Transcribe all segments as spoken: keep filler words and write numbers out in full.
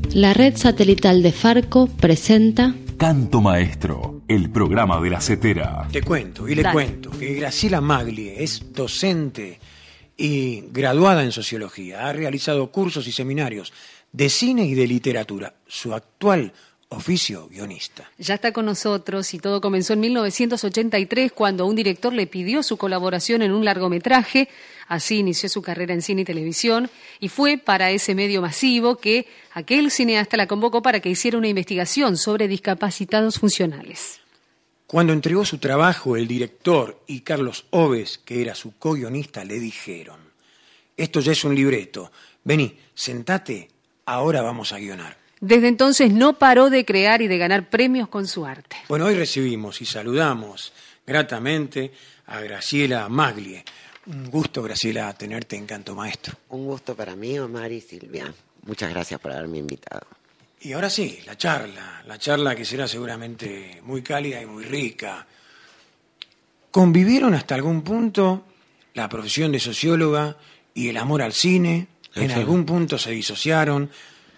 La red satelital de Farco presenta Canto Maestro, el programa de la Cetera. Te cuento y le Dale. cuento que Graciela Maglie es docente y graduada en Sociología. Ha realizado cursos y seminarios de cine y de literatura. Su actual oficio, guionista. Ya está con nosotros y todo comenzó en mil novecientos ochenta y tres cuando un director le pidió su colaboración en un largometraje. Así inició su carrera en cine y televisión y fue para ese medio masivo que aquel cineasta la convocó para que hiciera una investigación sobre discapacitados funcionales. Cuando entregó su trabajo, el director y Carlos Oves, que era su co-guionista, le dijeron: esto ya es un libreto, vení, sentate, ahora vamos a guionar. Desde entonces no paró de crear y de ganar premios con su arte. Bueno, hoy recibimos y saludamos gratamente a Graciela Maglie. Un gusto, Graciela, tenerte en Canto Maestro. Un gusto para mí, Omar y Silvia. Muchas gracias por haberme invitado. Y ahora sí, la charla, la charla que será seguramente muy cálida y muy rica. ¿Convivieron hasta algún punto la profesión de socióloga y el amor al cine? ¿En algún punto se disociaron?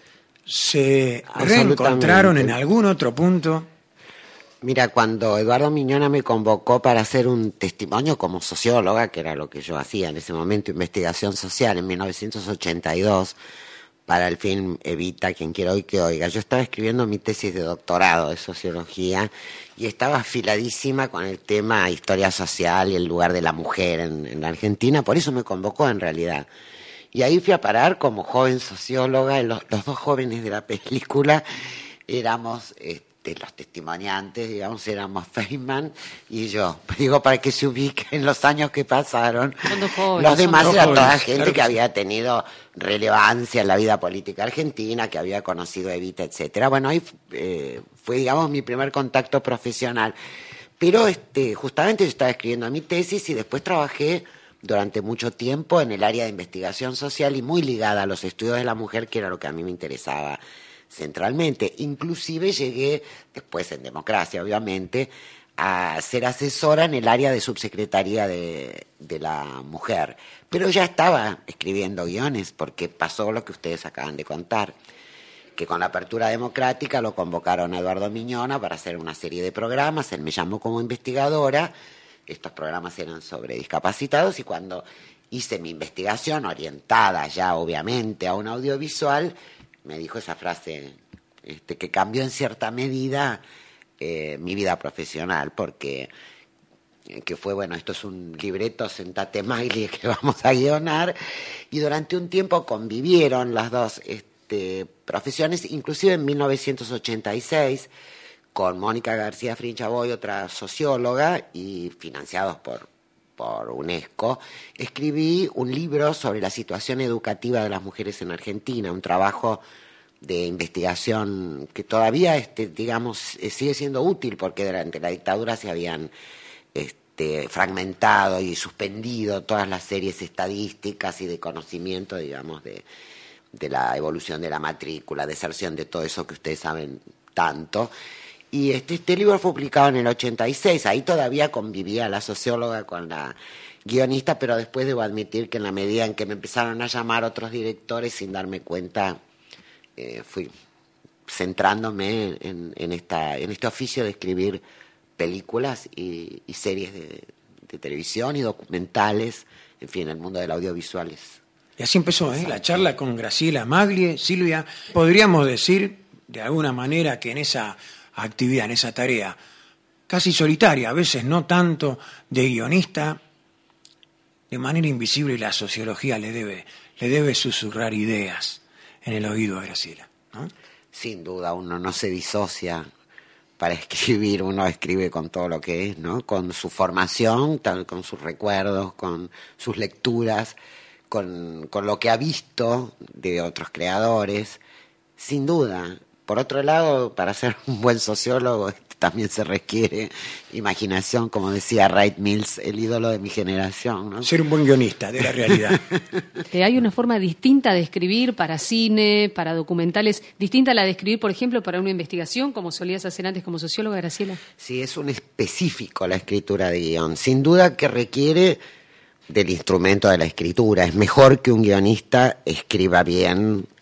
¿Se reencontraron en algún otro punto? Mira, cuando Eduardo Miñona me convocó para hacer un testimonio como socióloga, que era lo que yo hacía en ese momento, investigación social, en mil novecientos ochenta y dos, para el film Evita, quien quiera hoy que oiga, yo estaba escribiendo mi tesis de doctorado de sociología y estaba afiladísima con el tema historia social y el lugar de la mujer en, en la Argentina, por eso me convocó en realidad. Y ahí fui a parar como joven socióloga, los, los dos jóvenes de la película éramos este, los testimoniantes, digamos, éramos Feynman y yo. Digo, para que se ubiquen los años que pasaron. Jóvenes, los demás eran jóvenes, toda gente claro que, que había sí. tenido relevancia en la vida política argentina, que había conocido Evita, etcétera. Bueno, ahí eh, fue, digamos, mi primer contacto profesional. Pero este, justamente yo estaba escribiendo mi tesis y después trabajé durante mucho tiempo en el área de investigación social y muy ligada a los estudios de la mujer, que era lo que a mí me interesaba centralmente. Inclusive llegué, después en Democracia obviamente, a ser asesora en el área de subsecretaría de, de la mujer. Pero ya estaba escribiendo guiones, porque pasó lo que ustedes acaban de contar, que con la apertura democrática lo convocaron a Eduardo Miñona para hacer una serie de programas, él me llamó como investigadora. Estos programas eran sobre discapacitados y cuando hice mi investigación, orientada ya obviamente a un audiovisual, me dijo esa frase este, que cambió en cierta medida eh, mi vida profesional, porque eh, que fue, bueno, esto es un libreto, sentate Maglie, que vamos a guionar, y durante un tiempo convivieron las dos este, profesiones, inclusive en mil novecientos ochenta y seis, con Mónica García Frinchaboy, otra socióloga, y financiados por, por UNESCO, escribí un libro sobre la situación educativa de las mujeres en Argentina, un trabajo de investigación que todavía, este, digamos, sigue siendo útil, porque durante la dictadura se habían este, fragmentado y suspendido todas las series estadísticas y de conocimiento, digamos, de, de la evolución de la matrícula, deserción, de todo eso que ustedes saben tanto. Y este, este libro fue publicado en el ochenta y seis, ahí todavía convivía la socióloga con la guionista, pero después debo admitir que en la medida en que me empezaron a llamar otros directores, sin darme cuenta, eh, fui centrándome en, en, esta, en este oficio de escribir películas y, y series de, de televisión y documentales, en fin, el mundo del audiovisual es... Y así empezó, ¿eh? La charla con Graciela Maglie. Silvia, podríamos decir de alguna manera que en esa actividad, en esa tarea casi solitaria, a veces no tanto, de guionista, de manera invisible la sociología le debe, le debe susurrar ideas en el oído a Graciela, ¿no? Sin duda, uno no se disocia para escribir, uno escribe con todo lo que es, ¿no? Con su formación, con sus recuerdos, con sus lecturas, con, con lo que ha visto de otros creadores, sin duda. Por otro lado, para ser un buen sociólogo también se requiere imaginación, como decía Wright Mills, el ídolo de mi generación, ¿no? Ser un buen guionista de la realidad. Que hay una forma distinta de escribir para cine, para documentales, distinta a la de escribir, por ejemplo, para una investigación, como solías hacer antes como socióloga, Graciela. Sí, es un específico la escritura de guión. Sin duda que requiere del instrumento de la escritura. Es mejor que un guionista escriba bien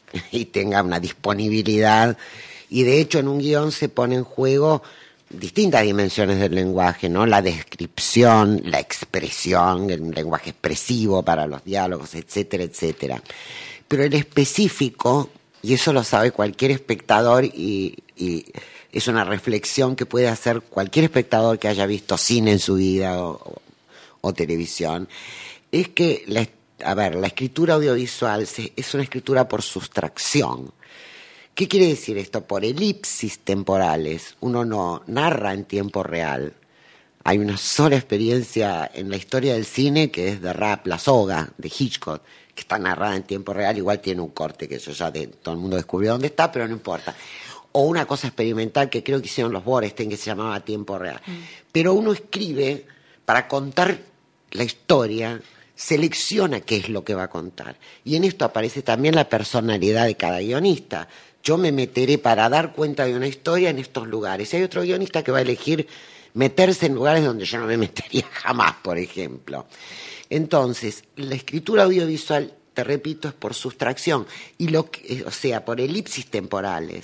y tenga una disponibilidad. Y de hecho en un guión se pone en juego distintas dimensiones del lenguaje, ¿no? La descripción, la expresión, el lenguaje expresivo para los diálogos, etcétera, etcétera. Pero el específico, y eso lo sabe cualquier espectador, y, y es una reflexión que puede hacer cualquier espectador que haya visto cine en su vida o, o, o televisión, es que la, a ver, la escritura audiovisual se, es una escritura por sustracción. ¿Qué quiere decir esto? Por elipsis temporales. Uno no narra en tiempo real. Hay una sola experiencia en la historia del cine que es The Rap, La Soga, de Hitchcock, que está narrada en tiempo real. Igual tiene un corte que eso ya de, todo el mundo descubrió dónde está, pero no importa. O una cosa experimental que creo que hicieron los Borestein, que se llamaba Tiempo Real. Mm. Pero uno escribe para contar la historia, selecciona qué es lo que va a contar. Y en esto aparece también la personalidad de cada guionista. Yo me meteré para dar cuenta de una historia en estos lugares. Hay otro guionista que va a elegir meterse en lugares donde yo no me metería jamás, por ejemplo. Entonces, la escritura audiovisual, te repito, es por sustracción, y lo que, o sea, por elipsis temporales.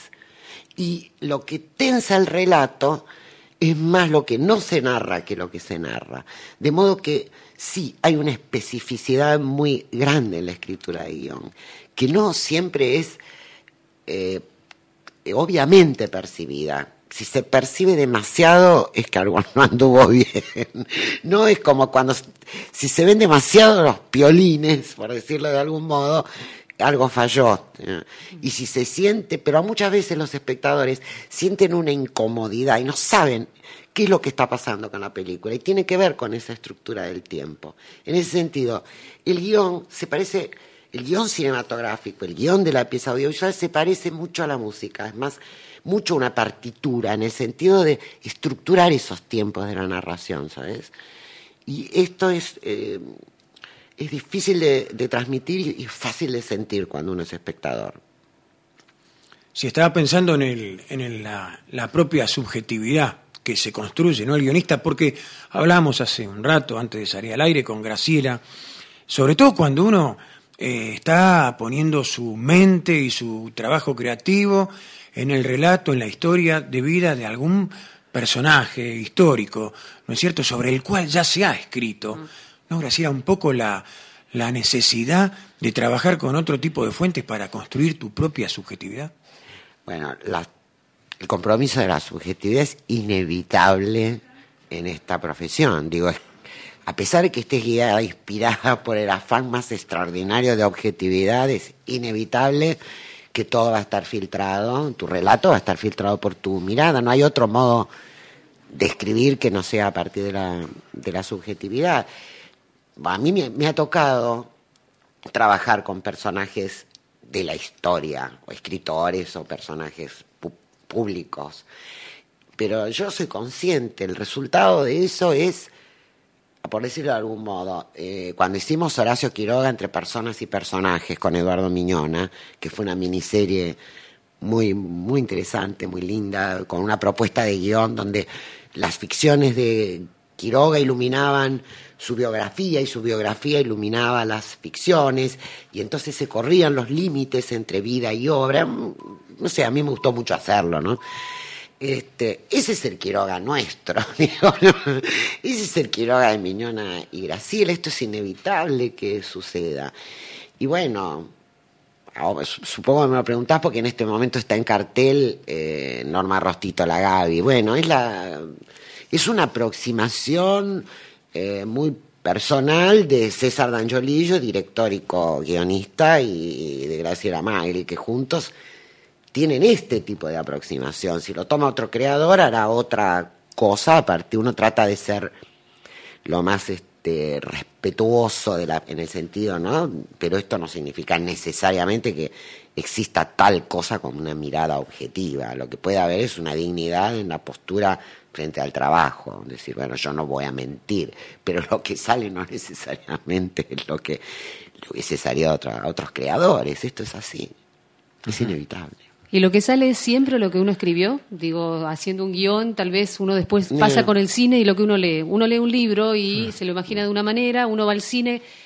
Y lo que tensa el relato es más lo que no se narra que lo que se narra. De modo que sí, hay una especificidad muy grande en la escritura de guión, que no siempre es Eh, obviamente percibida. Si se percibe demasiado es que algo no anduvo bien. No es como cuando si se ven demasiado los piolines, por decirlo de algún modo, algo falló. Y si se siente, pero muchas veces los espectadores sienten una incomodidad y no saben qué es lo que está pasando con la película, y tiene que ver con esa estructura del tiempo. En ese sentido, el guión se parece El guión cinematográfico, el guión de la pieza audiovisual se parece mucho a la música, es más, mucho una partitura en el sentido de estructurar esos tiempos de la narración, ¿sabes? Y esto es, eh, es difícil de, de transmitir y fácil de sentir cuando uno es espectador. Si estaba pensando en, el, en el, la, la propia subjetividad que se construye, ¿no? El guionista, porque hablábamos hace un rato, antes de salir al aire, con Graciela, sobre todo cuando uno Eh, está poniendo su mente y su trabajo creativo en el relato, en la historia de vida de algún personaje histórico, ¿no es cierto?, sobre el cual ya se ha escrito. ¿No, Graciela, un poco la, la necesidad de trabajar con otro tipo de fuentes para construir tu propia subjetividad? Bueno, la, el compromiso de la subjetividad es inevitable en esta profesión. Digo, es a pesar de que estés guiada, inspirada por el afán más extraordinario de objetividad, es inevitable que todo va a estar filtrado, tu relato va a estar filtrado por tu mirada. No hay otro modo de escribir que no sea a partir de la, de la subjetividad. A mí me, me ha tocado trabajar con personajes de la historia, o escritores, o personajes pu- públicos. Pero yo soy consciente, el resultado de eso es, por decirlo de algún modo, eh, cuando hicimos Horacio Quiroga entre personas y personajes con Eduardo Miñona, que fue una miniserie muy, muy interesante, muy linda, con una propuesta de guión donde las ficciones de Quiroga iluminaban su biografía y su biografía iluminaba las ficciones, y entonces se corrían los límites entre vida y obra. No sé, a mí me gustó mucho hacerlo, ¿no? Este, ese es el Quiroga nuestro, digo, ¿no? Ese es el Quiroga de Miñona y Graciela. Esto es inevitable que suceda. Y bueno, supongo que me lo preguntás porque en este momento está en cartel eh, Norma Rostito, la Gaby. Bueno, es la es una aproximación eh, muy personal de César D'Angiolillo, director y co-guionista, y de Graciela Magri, que juntos tienen este tipo de aproximación. Si lo toma otro creador, hará otra cosa. Aparte, uno trata de ser lo más este, respetuoso de la, en el sentido, ¿no? Pero esto no significa necesariamente que exista tal cosa como una mirada objetiva. Lo que puede haber es una dignidad en la postura frente al trabajo. Decir, bueno, yo no voy a mentir, pero lo que sale no necesariamente es lo que le hubiese salido a, otro, a otros creadores. Esto es así. Es inevitable. ¿Y lo que sale es siempre lo que uno escribió? Digo, haciendo un guión, tal vez uno después pasa con el cine y lo que uno lee. Uno lee un libro y se lo imagina de una manera, uno va al cine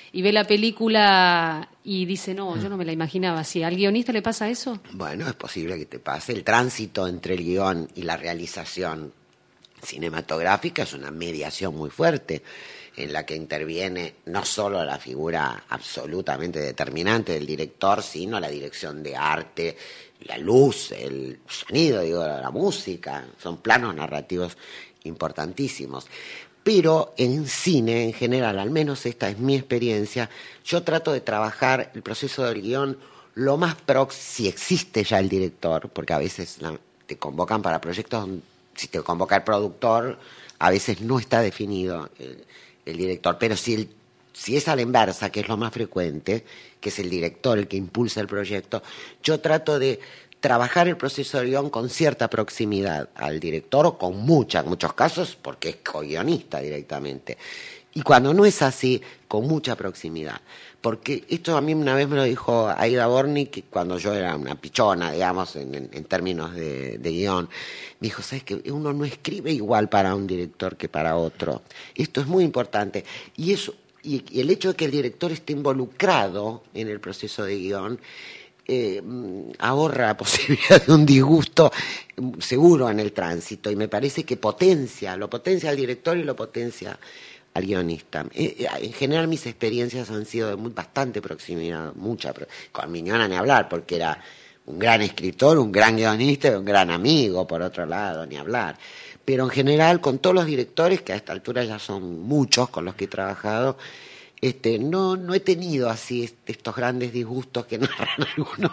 y ve la película y dice, no, yo no me la imaginaba así. ¿Al guionista le pasa eso? Bueno, es posible que te pase. El tránsito entre el guión y la realización cinematográfica es una mediación muy fuerte, en la que interviene no solo la figura absolutamente determinante del director, sino la dirección de arte, la luz, el sonido, digo, la música. Son planos narrativos importantísimos. Pero en cine, en general, al menos esta es mi experiencia, yo trato de trabajar el proceso del guión lo más próximo, si existe ya el director, porque a veces la, te convocan para proyectos donde, si te convoca el productor, a veces no está definido el, el director, pero si, el, si es a la inversa, que es lo más frecuente, que es el director el que impulsa el proyecto, yo trato de trabajar el proceso de guión con cierta proximidad al director, o con muchas, muchos casos, porque es co-guionista directamente. Y cuando no es así, con mucha proximidad. Porque esto a mí una vez me lo dijo Aida Bornik, cuando yo era una pichona, digamos, en, en, en términos de, de guión. Me dijo, ¿sabes qué? Uno no escribe igual para un director que para otro. Esto es muy importante. Y, eso, y, y el hecho de que el director esté involucrado en el proceso de guión eh, ahorra la posibilidad de un disgusto seguro en el tránsito. Y me parece que potencia, lo potencia al director y lo potencia al guionista. En general mis experiencias han sido de muy, bastante proximidad, mucha. Con Miñona ni hablar, porque era un gran escritor, un gran guionista y un gran amigo, por otro lado, ni hablar. Pero en general, con todos los directores, que a esta altura ya son muchos con los que he trabajado, este, no, no he tenido así este, estos grandes disgustos que narran algunos,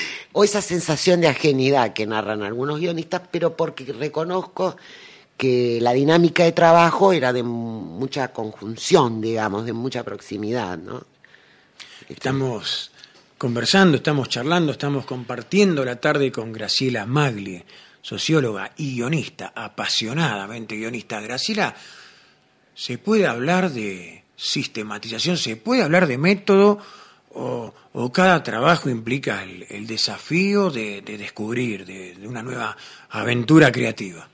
o esa sensación de ajenidad que narran algunos guionistas, pero porque reconozco que la dinámica de trabajo era de mucha conjunción, digamos, de mucha proximidad, ¿no? Estamos conversando, estamos charlando, estamos compartiendo la tarde con Graciela Maglie, socióloga y guionista, apasionadamente guionista. Graciela, ¿se puede hablar de sistematización? ¿Se puede hablar de método? ¿O, o cada trabajo implica el, el desafío de, de descubrir, de, de una nueva aventura creativa?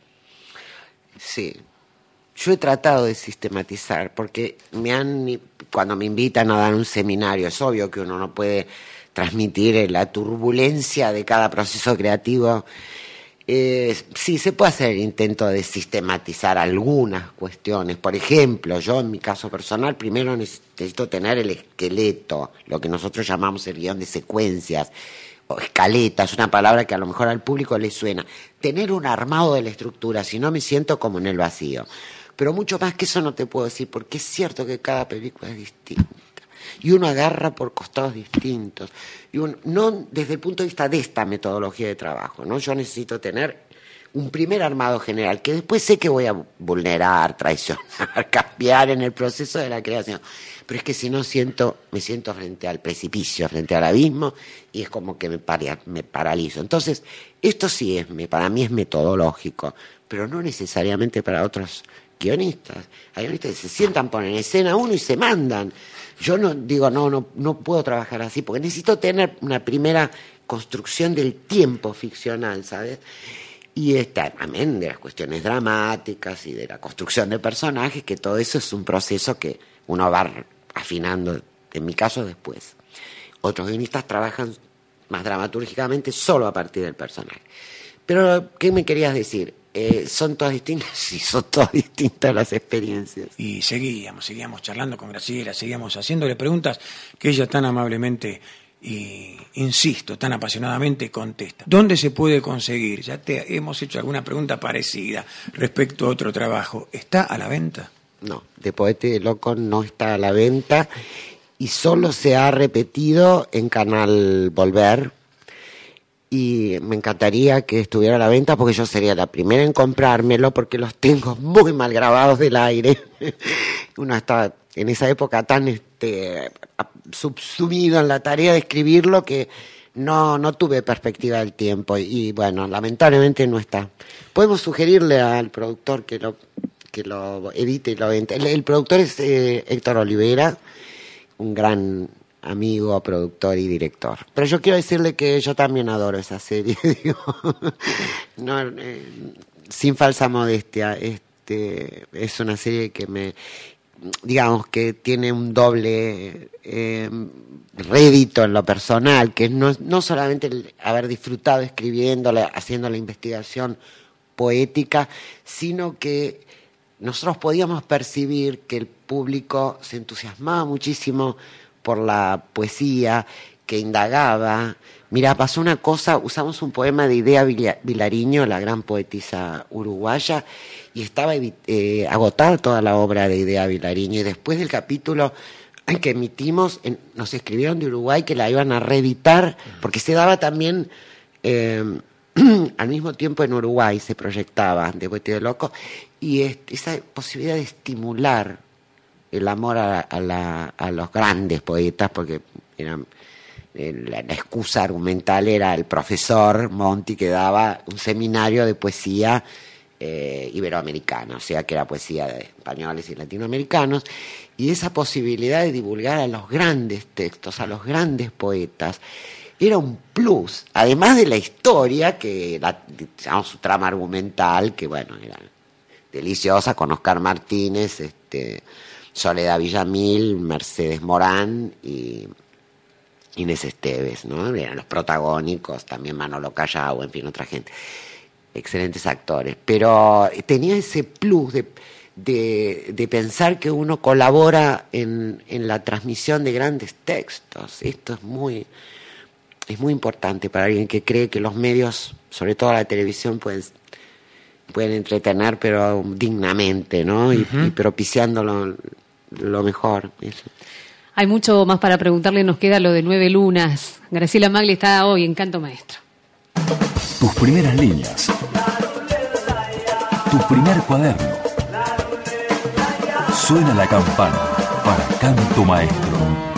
Sí, yo he tratado de sistematizar, porque me han, cuando me invitan a dar un seminario, es obvio que uno no puede transmitir la turbulencia de cada proceso creativo. Eh, sí, se puede hacer el intento de sistematizar algunas cuestiones. Por ejemplo, yo en mi caso personal, primero necesito tener el esqueleto, lo que nosotros llamamos el guión de secuencias, o escaleta, es una palabra que a lo mejor al público le suena. Tener un armado de la estructura, si no me siento como en el vacío. Pero mucho más que eso no te puedo decir, porque es cierto que cada película es distinta. Y uno agarra por costados distintos. Y uno, no desde el punto de vista de esta metodología de trabajo, ¿no? Yo necesito tener un primer armado general, que después sé que voy a vulnerar, traicionar, cambiar en el proceso de la creación. Pero es que si no siento, me siento frente al precipicio, frente al abismo, y es como que me, para, me paralizo. Entonces, esto sí es, para mí es metodológico, pero no necesariamente para otros guionistas. Hay guionistas que se sientan, ponen en escena uno y se mandan. Yo no digo, no, no, no puedo trabajar así, porque necesito tener una primera construcción del tiempo ficcional, ¿sabes? Y está también de las cuestiones dramáticas y de la construcción de personajes, que todo eso es un proceso que uno va afinando, en mi caso, después. Otros guionistas trabajan más dramatúrgicamente solo a partir del personaje. Pero, ¿qué me querías decir? Eh, ¿Son todas distintas? Sí, son todas distintas las experiencias. Y seguíamos, seguíamos charlando con Graciela, seguíamos haciéndole preguntas que ella tan amablemente y, insisto, tan apasionadamente contesta. ¿Dónde se puede conseguir? Ya te hemos hecho alguna pregunta parecida respecto a otro trabajo. ¿Está a la venta? No, De Poeta y Loco no está a la venta y solo se ha repetido en Canal Volver. Y me encantaría que estuviera a la venta, porque yo sería la primera en comprármelo, porque los tengo muy mal grabados del aire. Uno está en esa época tan este, subsumido en la tarea de escribirlo que no, no tuve perspectiva del tiempo. Y, y bueno, lamentablemente no está. Podemos sugerirle al productor que lo, que lo edite y lo venda. El, el productor es eh, Héctor Olivera, un gran amigo, productor y director. Pero yo quiero decirle que yo también adoro esa serie, digo, no, eh, sin falsa modestia, este, es una serie que me, digamos que tiene un doble eh, rédito en lo personal, que no, no solamente el haber disfrutado escribiéndola, haciendo la investigación poética, sino que nosotros podíamos percibir que el público se entusiasmaba muchísimo por la poesía, que indagaba. Mira, pasó una cosa, usamos un poema de Idea Vilariño, la gran poetisa uruguaya, y estaba eh, agotada toda la obra de Idea Vilariño, y después del capítulo que emitimos, en, nos escribieron de Uruguay que la iban a reeditar, porque se daba también, eh, al mismo tiempo en Uruguay se proyectaba de Poeta de Loco, y es, esa posibilidad de estimular el amor a, a, la, a los grandes poetas, porque eran... La, la excusa argumental era el profesor Monti, que daba un seminario de poesía eh, iberoamericana, o sea que era poesía de españoles y latinoamericanos, y esa posibilidad de divulgar a los grandes textos, a los grandes poetas, era un plus, además de la historia, que la, digamos, su trama argumental, que bueno, era deliciosa, con Oscar Martínez, este, Soledad Villamil, Mercedes Morán y Inés Esteves, ¿no? Eran los protagónicos, también Manolo Callao, en fin, otra gente. Excelentes actores. Pero tenía ese plus de, de, de pensar que uno colabora en, en la transmisión de grandes textos. Esto es muy, es muy importante para alguien que cree que los medios, sobre todo la televisión, pueden, pueden entretener, pero dignamente, ¿no? Y, uh-huh. y propiciando lo, lo mejor. Eso. Hay mucho más para preguntarle, nos queda lo de Nueve Lunas. Graciela Magli está hoy en Canto Maestro. Tus primeras líneas. Tu primer cuaderno. Suena la campana para Canto Maestro.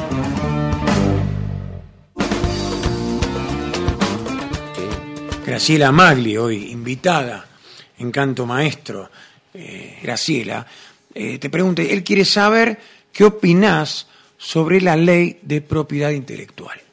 Graciela Magli, hoy invitada en Canto Maestro. Eh, Graciela, eh, te pregunto, él quiere saber qué opinás sobre la ley de propiedad intelectual.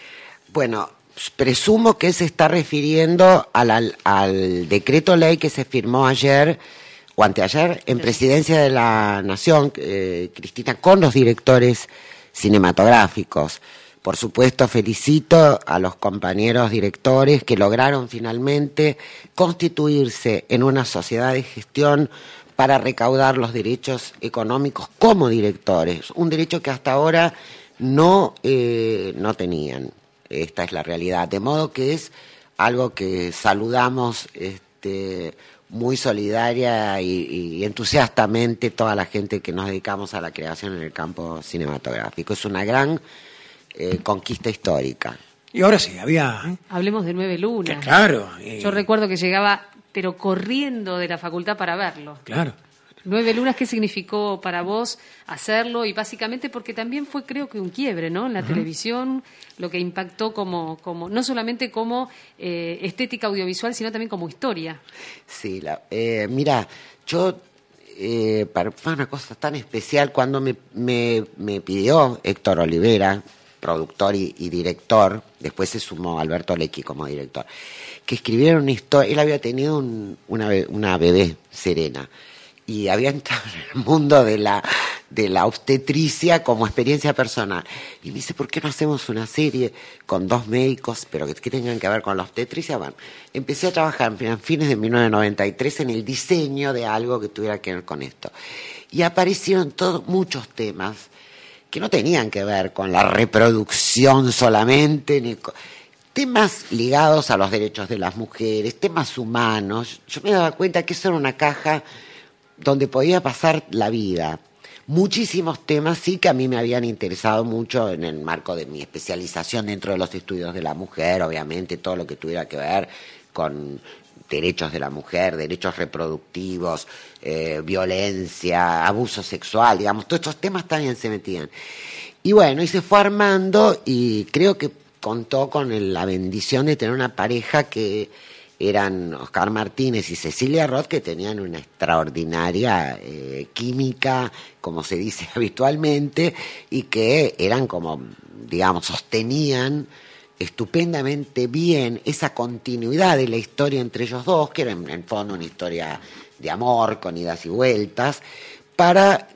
Bueno, presumo que se está refiriendo al, al, al decreto ley que se firmó ayer o anteayer en Presidencia de la Nación, eh, Cristina, con los directores cinematográficos. Por supuesto, felicito a los compañeros directores que lograron finalmente constituirse en una sociedad de gestión para recaudar los derechos económicos como directores, un derecho que hasta ahora no, eh, no tenían. Esta es la realidad, de modo que es algo que saludamos este, muy solidaria y, y entusiastamente toda la gente que nos dedicamos a la creación en el campo cinematográfico. Es una gran eh, conquista histórica. Y ahora sí, había... ¿eh? Hablemos de Nueve Lunas. Claro. Eh... Yo recuerdo que llegaba, pero corriendo de la facultad para verlo. Claro. Nueve Lunas, ¿qué significó para vos hacerlo? Y básicamente porque también fue, creo que, un quiebre, ¿no? En la uh-huh. televisión, lo que impactó como, como no solamente como eh, estética audiovisual, sino también como historia. Sí, la, eh, mira, yo, eh, para, fue una cosa tan especial cuando me, me, me pidió Héctor Olivera, productor y, y director, después se sumó Alberto Lecchi como director, que escribiera una historia. Él había tenido un, una, una bebé, Serena, y había entrado en el mundo de la, de la obstetricia como experiencia personal. Y me dice, ¿por qué no hacemos una serie con dos médicos, pero que, que tengan que ver con la obstetricia? Bueno, empecé a trabajar en fines de mil novecientos noventa y tres en el diseño de algo que tuviera que ver con esto. Y aparecieron todos, muchos temas que no tenían que ver con la reproducción solamente, ni con temas ligados a los derechos de las mujeres, temas humanos. Yo me daba cuenta que eso era una caja donde podía pasar la vida. Muchísimos temas sí que a mí me habían interesado mucho en el marco de mi especialización dentro de los estudios de la mujer, obviamente todo lo que tuviera que ver con derechos de la mujer, derechos reproductivos, eh, violencia, abuso sexual, digamos, todos estos temas también se metían. Y bueno, y se fue armando y creo que contó con el, la bendición de tener una pareja que eran Oscar Martínez y Cecilia Roth, que tenían una extraordinaria eh, química, como se dice habitualmente, y que eran como, digamos, sostenían estupendamente bien esa continuidad de la historia entre ellos dos, que era en el fondo una historia de amor con idas y vueltas, para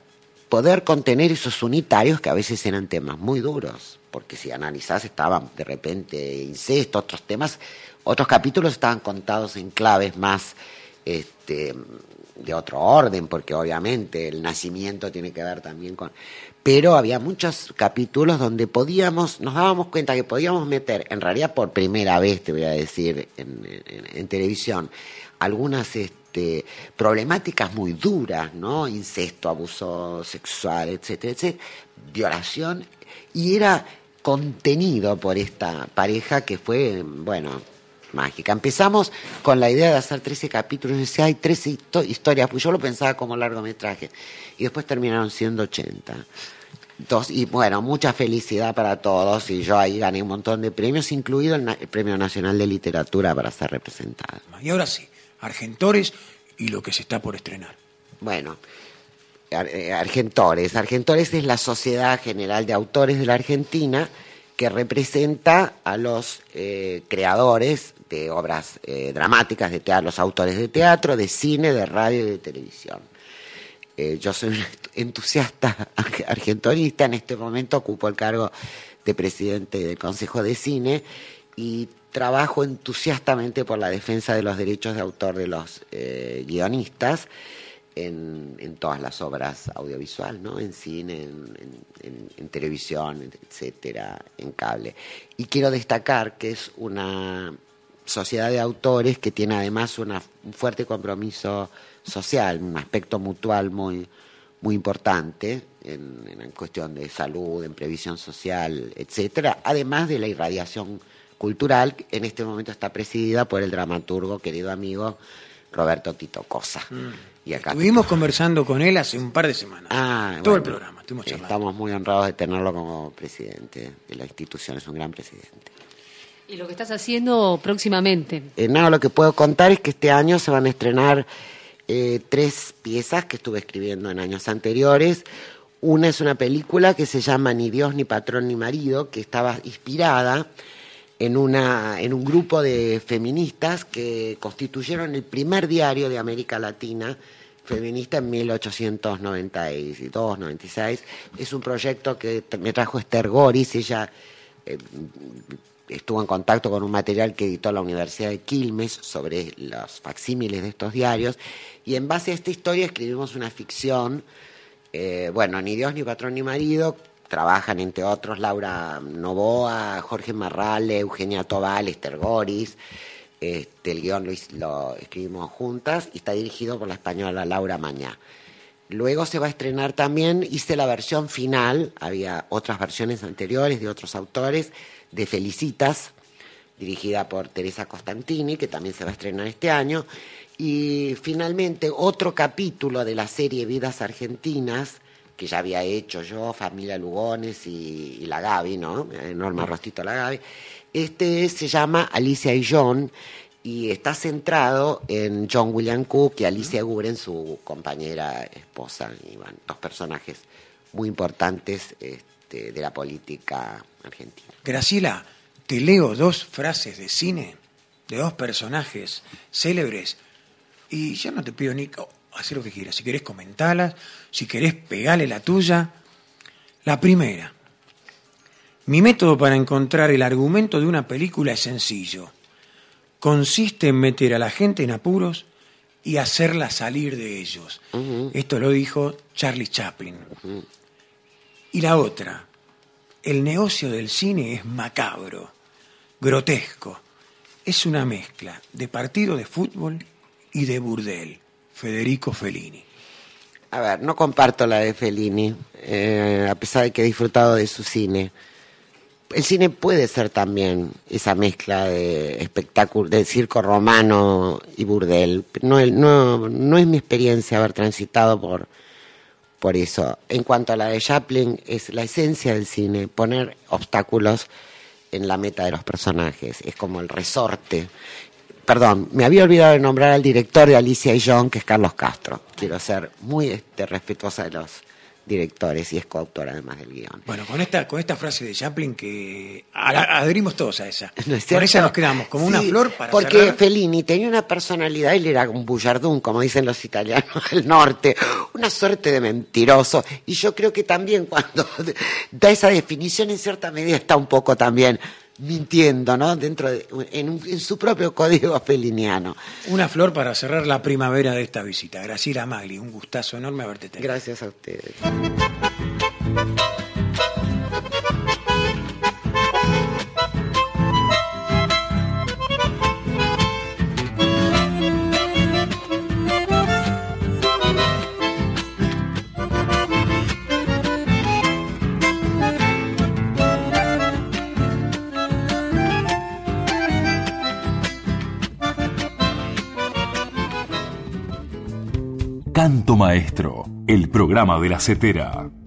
poder contener esos unitarios que a veces eran temas muy duros, porque si analizás estaban de repente incesto, otros temas, otros capítulos estaban contados en claves más este, de otro orden, porque obviamente el nacimiento tiene que ver también con... Pero había muchos capítulos donde podíamos, nos dábamos cuenta que podíamos meter, en realidad por primera vez, te voy a decir, en, en, en televisión, algunas este, problemáticas muy duras, ¿no? Incesto, abuso sexual, etcétera, etcétera, violación, y era contenido por esta pareja que fue, bueno, mágica. Empezamos con la idea de hacer trece capítulos, y decía, hay trece histo- historias, pues yo lo pensaba como largometraje, y después terminaron siendo ochenta. Entonces, y bueno, mucha felicidad para todos, y yo ahí gané un montón de premios, incluido el, Na- el Premio Nacional de Literatura para ser representada. Y ahora sí, Argentores y lo que se está por estrenar. Bueno, Ar- eh, Argentores. Argentores es la Sociedad General de Autores de la Argentina, que representa a los eh, creadores de obras eh, dramáticas de teatro, los autores de teatro, de cine, de radio y de televisión. Eh, yo soy un entusiasta argentonista, en este momento ocupo el cargo de presidente del Consejo de Cine y trabajo entusiastamente por la defensa de los derechos de autor de los eh, guionistas en, en todas las obras audiovisuales, ¿no? En cine, en, en, en televisión, etcétera, en cable. Y quiero destacar que es una sociedad de autores que tiene además una, un fuerte compromiso social, un aspecto mutual muy, muy importante en, en cuestión de salud, en previsión social, etcétera, además de la irradiación cultural, que en este momento está presidida por el dramaturgo, querido amigo Roberto Tito Cosa. Mm. Y acá estuvimos conversando con él hace un par de semanas. Ah, todo bueno, el programa, estuvimos charlando. Estamos muy honrados de tenerlo como presidente de la institución, es un gran presidente. ¿Y lo que estás haciendo próximamente? Eh, no, lo que puedo contar es que este año se van a estrenar eh, tres piezas que estuve escribiendo en años anteriores. Una es una película que se llama Ni Dios, ni Patrón, ni Marido, que estaba inspirada en, una, en un grupo de feministas que constituyeron el primer diario de América Latina feminista en mil ochocientos noventa y dos, noventa y seis. Es un proyecto que me trajo Esther Goris, ella eh, estuvo en contacto con un material que editó la Universidad de Quilmes sobre los facsímiles de estos diarios, y en base a esta historia escribimos una ficción, eh, bueno, Ni Dios, ni Patrón, ni Marido. Trabajan, entre otros, Laura Novoa, Jorge Marrale, Eugenia Tobal, Esther Goris. Este, el guión lo, lo escribimos juntas y está dirigido por la española Laura Mañá. Luego se va a estrenar también, hice la versión final, había otras versiones anteriores de otros autores, de Felicitas, dirigida por Teresa Costantini, que también se va a estrenar este año. Y finalmente otro capítulo de la serie Vidas Argentinas, que ya había hecho yo, Familia Lugones y, y la Gaby, ¿no? Norma Rostito la Gaby. Este se llama Alicia y John y está centrado en John William Cook y Alicia Guren, su compañera esposa, y bueno, dos personajes muy importantes este, de la política argentina. Graciela, te leo dos frases de cine de dos personajes célebres y ya no te pido ni... Hacé lo que quieras, si querés comentalas, si querés pegale la tuya. La primera: mi método para encontrar el argumento de una película es sencillo. Consiste en meter a la gente en apuros y hacerla salir de ellos. Uh-huh. Esto lo dijo Charlie Chaplin. Uh-huh. Y la otra: el negocio del cine es macabro, grotesco. Es una mezcla de partido de fútbol y de burdel. Federico Fellini. A ver, no comparto la de Fellini, eh, a pesar de que he disfrutado de su cine. El cine puede ser también esa mezcla de espectáculo, de circo romano y burdel. No, no, no es mi experiencia haber transitado por, por eso. En cuanto a la de Chaplin, es la esencia del cine, poner obstáculos en la meta de los personajes. Es como el resorte. Perdón, me había olvidado de nombrar al director de Alicia y John, que es Carlos Castro. Quiero ser muy este, respetuosa de los directores y es coautor además del guión. Bueno, con esta con esta frase de Chaplin que adherimos todos a esa. ¿No es Con esa nos quedamos, como sí, una flor para porque cerrar. Fellini tenía una personalidad, él era un bullardún, como dicen los italianos del norte, una suerte de mentiroso, y yo creo que también cuando da esa definición en cierta medida está un poco también mintiendo, ¿no? Dentro de, en, un, en su propio código feliniano. Una flor para cerrar la primavera de esta visita. Graciela Magli, un gustazo enorme haberte tenido. Gracias a ustedes. Canto Maestro, el programa de la Zetera.